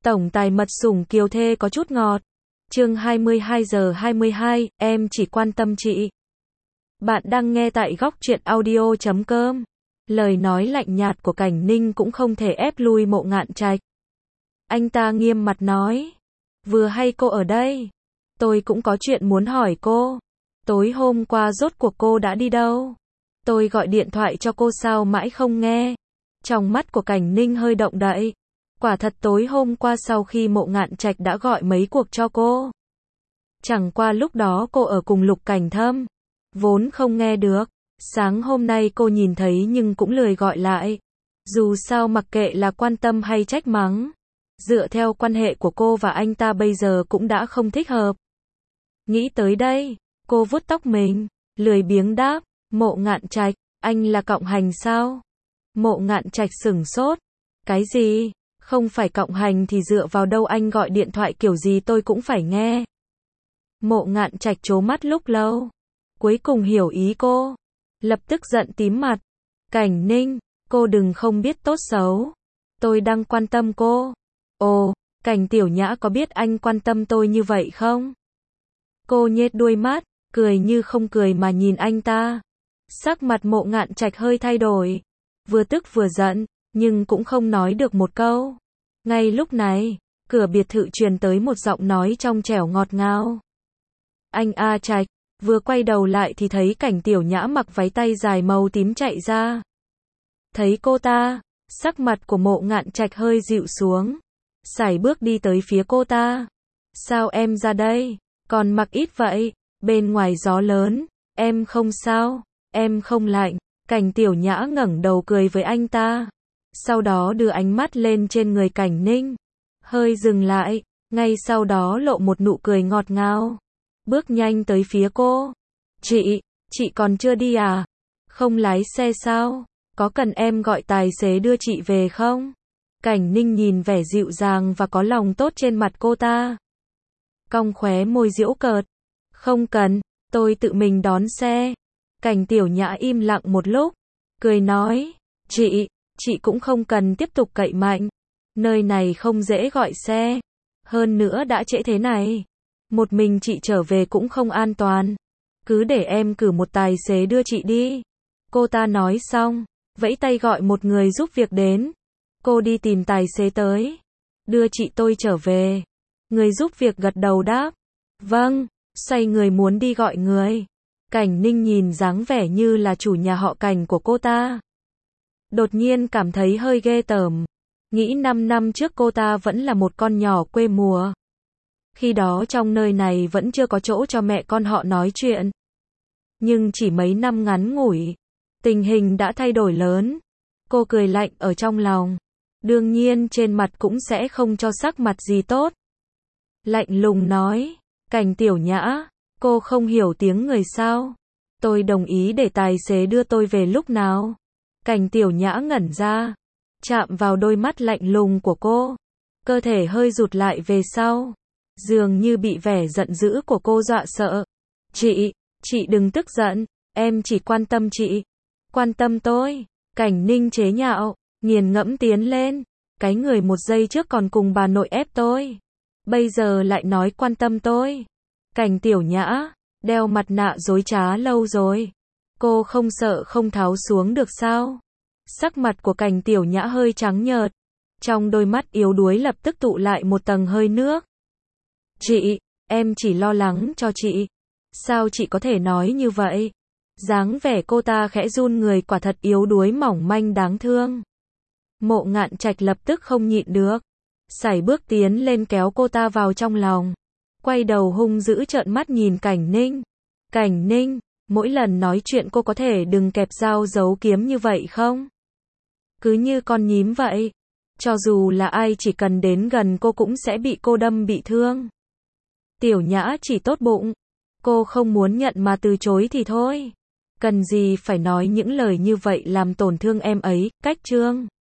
Tổng tài mật sủng kiều thê có chút ngọt. Chương 22:22, em chỉ quan tâm chị. Bạn đang nghe tại góc truyện audio.com. Lời nói lạnh nhạt của Cảnh Ninh cũng không thể ép lui Mộ Ngạn Trạch. Anh ta nghiêm mặt nói, vừa hay cô ở đây, tôi cũng có chuyện muốn hỏi cô. Tối hôm qua rốt cuộc cô đã đi đâu? Tôi gọi điện thoại cho cô sao mãi không nghe? Trong mắt của Cảnh Ninh hơi động đậy. Quả thật tối hôm qua sau khi Mộ Ngạn Trạch đã gọi mấy cuộc cho cô. Chẳng qua lúc đó cô ở cùng Lục Cảnh Thâm, vốn không nghe được. Sáng hôm nay cô nhìn thấy nhưng cũng lười gọi lại. Dù sao mặc kệ là quan tâm hay trách mắng, dựa theo quan hệ của cô và anh ta bây giờ cũng đã không thích hợp. Nghĩ tới đây, cô vuốt tóc mình, lười biếng đáp, Mộ Ngạn Trạch, anh là cộng hành sao? Mộ Ngạn Trạch sửng sốt. Cái gì? Không phải cộng hành thì dựa vào đâu anh gọi điện thoại kiểu gì tôi cũng phải nghe. Mộ Ngạn Trạch trố mắt lúc lâu, cuối cùng hiểu ý cô, lập tức giận tím mặt. Cảnh Ninh, cô đừng không biết tốt xấu. Tôi đang quan tâm cô. Ồ, Cảnh Tiểu Nhã có biết anh quan tâm tôi như vậy không? Cô nhếch đuôi mắt, cười như không cười mà nhìn anh ta. Sắc mặt Mộ Ngạn Trạch hơi thay đổi, vừa tức vừa giận, nhưng cũng không nói được một câu. Ngay lúc này, cửa biệt thự truyền tới một giọng nói trong trẻo ngọt ngào. Anh A Trạch, vừa quay đầu lại thì thấy Cảnh Tiểu Nhã mặc váy tay dài màu tím chạy ra. Thấy cô ta, sắc mặt của Mộ Ngạn Trạch hơi dịu xuống, sải bước đi tới phía cô ta. Sao em ra đây? Còn mặc ít vậy? Bên ngoài gió lớn, em không sao, em không lạnh. Cảnh Tiểu Nhã ngẩng đầu cười với anh ta, sau đó đưa ánh mắt lên trên người Cảnh Ninh, hơi dừng lại, ngay sau đó lộ một nụ cười ngọt ngào, bước nhanh tới phía cô. Chị còn chưa đi à? Không lái xe sao? Có cần em gọi tài xế đưa chị về không? Cảnh Ninh nhìn vẻ dịu dàng và có lòng tốt trên mặt cô ta, cong khóe môi giễu cợt. Không cần, tôi tự mình đón xe. Cảnh Tiểu Nhã im lặng một lúc, cười nói, chị cũng không cần tiếp tục cậy mạnh. Nơi này không dễ gọi xe. Hơn nữa đã trễ thế này, một mình chị trở về cũng không an toàn. Cứ để em cử một tài xế đưa chị đi. Cô ta nói xong, vẫy tay gọi một người giúp việc đến. Cô đi tìm tài xế tới, đưa chị tôi trở về. Người giúp việc gật đầu đáp, vâng, xoay người muốn đi gọi người. Cảnh Ninh nhìn dáng vẻ như là chủ nhà họ Cảnh của cô ta, đột nhiên cảm thấy hơi ghê tởm. Nghĩ 5 năm trước cô ta vẫn là một con nhỏ quê mùa. Khi đó trong nơi này vẫn chưa có chỗ cho mẹ con họ nói chuyện. Nhưng chỉ mấy năm ngắn ngủi, tình hình đã thay đổi lớn. Cô cười lạnh ở trong lòng. Đương nhiên trên mặt cũng sẽ không cho sắc mặt gì tốt. Lạnh lùng nói, Cảnh Tiểu Nhã, cô không hiểu tiếng người sao? Tôi đồng ý để tài xế đưa tôi về lúc nào? Cảnh Tiểu Nhã ngẩn ra, chạm vào đôi mắt lạnh lùng của cô, cơ thể hơi rụt lại về sau, dường như bị vẻ giận dữ của cô dọa sợ. Chị đừng tức giận, em chỉ quan tâm chị. Quan tâm tôi? Cảnh Ninh chế nhạo, nghiền ngẫm tiến lên. Cái người một giây trước còn cùng bà nội ép tôi, bây giờ lại nói quan tâm tôi. Cảnh Tiểu Nhã, đeo mặt nạ dối trá lâu rồi, cô không sợ không tháo xuống được sao? Sắc mặt của Cảnh Tiểu Nhã hơi trắng nhợt, trong đôi mắt yếu đuối lập tức tụ lại một tầng hơi nước. Em chỉ lo lắng cho chị. Sao chị có thể nói như vậy? Dáng vẻ cô ta khẽ run người quả thật yếu đuối mỏng manh đáng thương. Mộ Ngạn Trạch lập tức không nhịn được, sải bước tiến lên kéo cô ta vào trong lòng, quay đầu hung dữ trợn mắt nhìn Cảnh Ninh. Cảnh Ninh, mỗi lần nói chuyện cô có thể đừng kẹp dao giấu kiếm như vậy không? Cứ như con nhím vậy, cho dù là ai chỉ cần đến gần cô cũng sẽ bị cô đâm bị thương. Tiểu Nhã chỉ tốt bụng, cô không muốn nhận mà từ chối thì thôi. Cần gì phải nói những lời như vậy làm tổn thương em ấy, cách trương.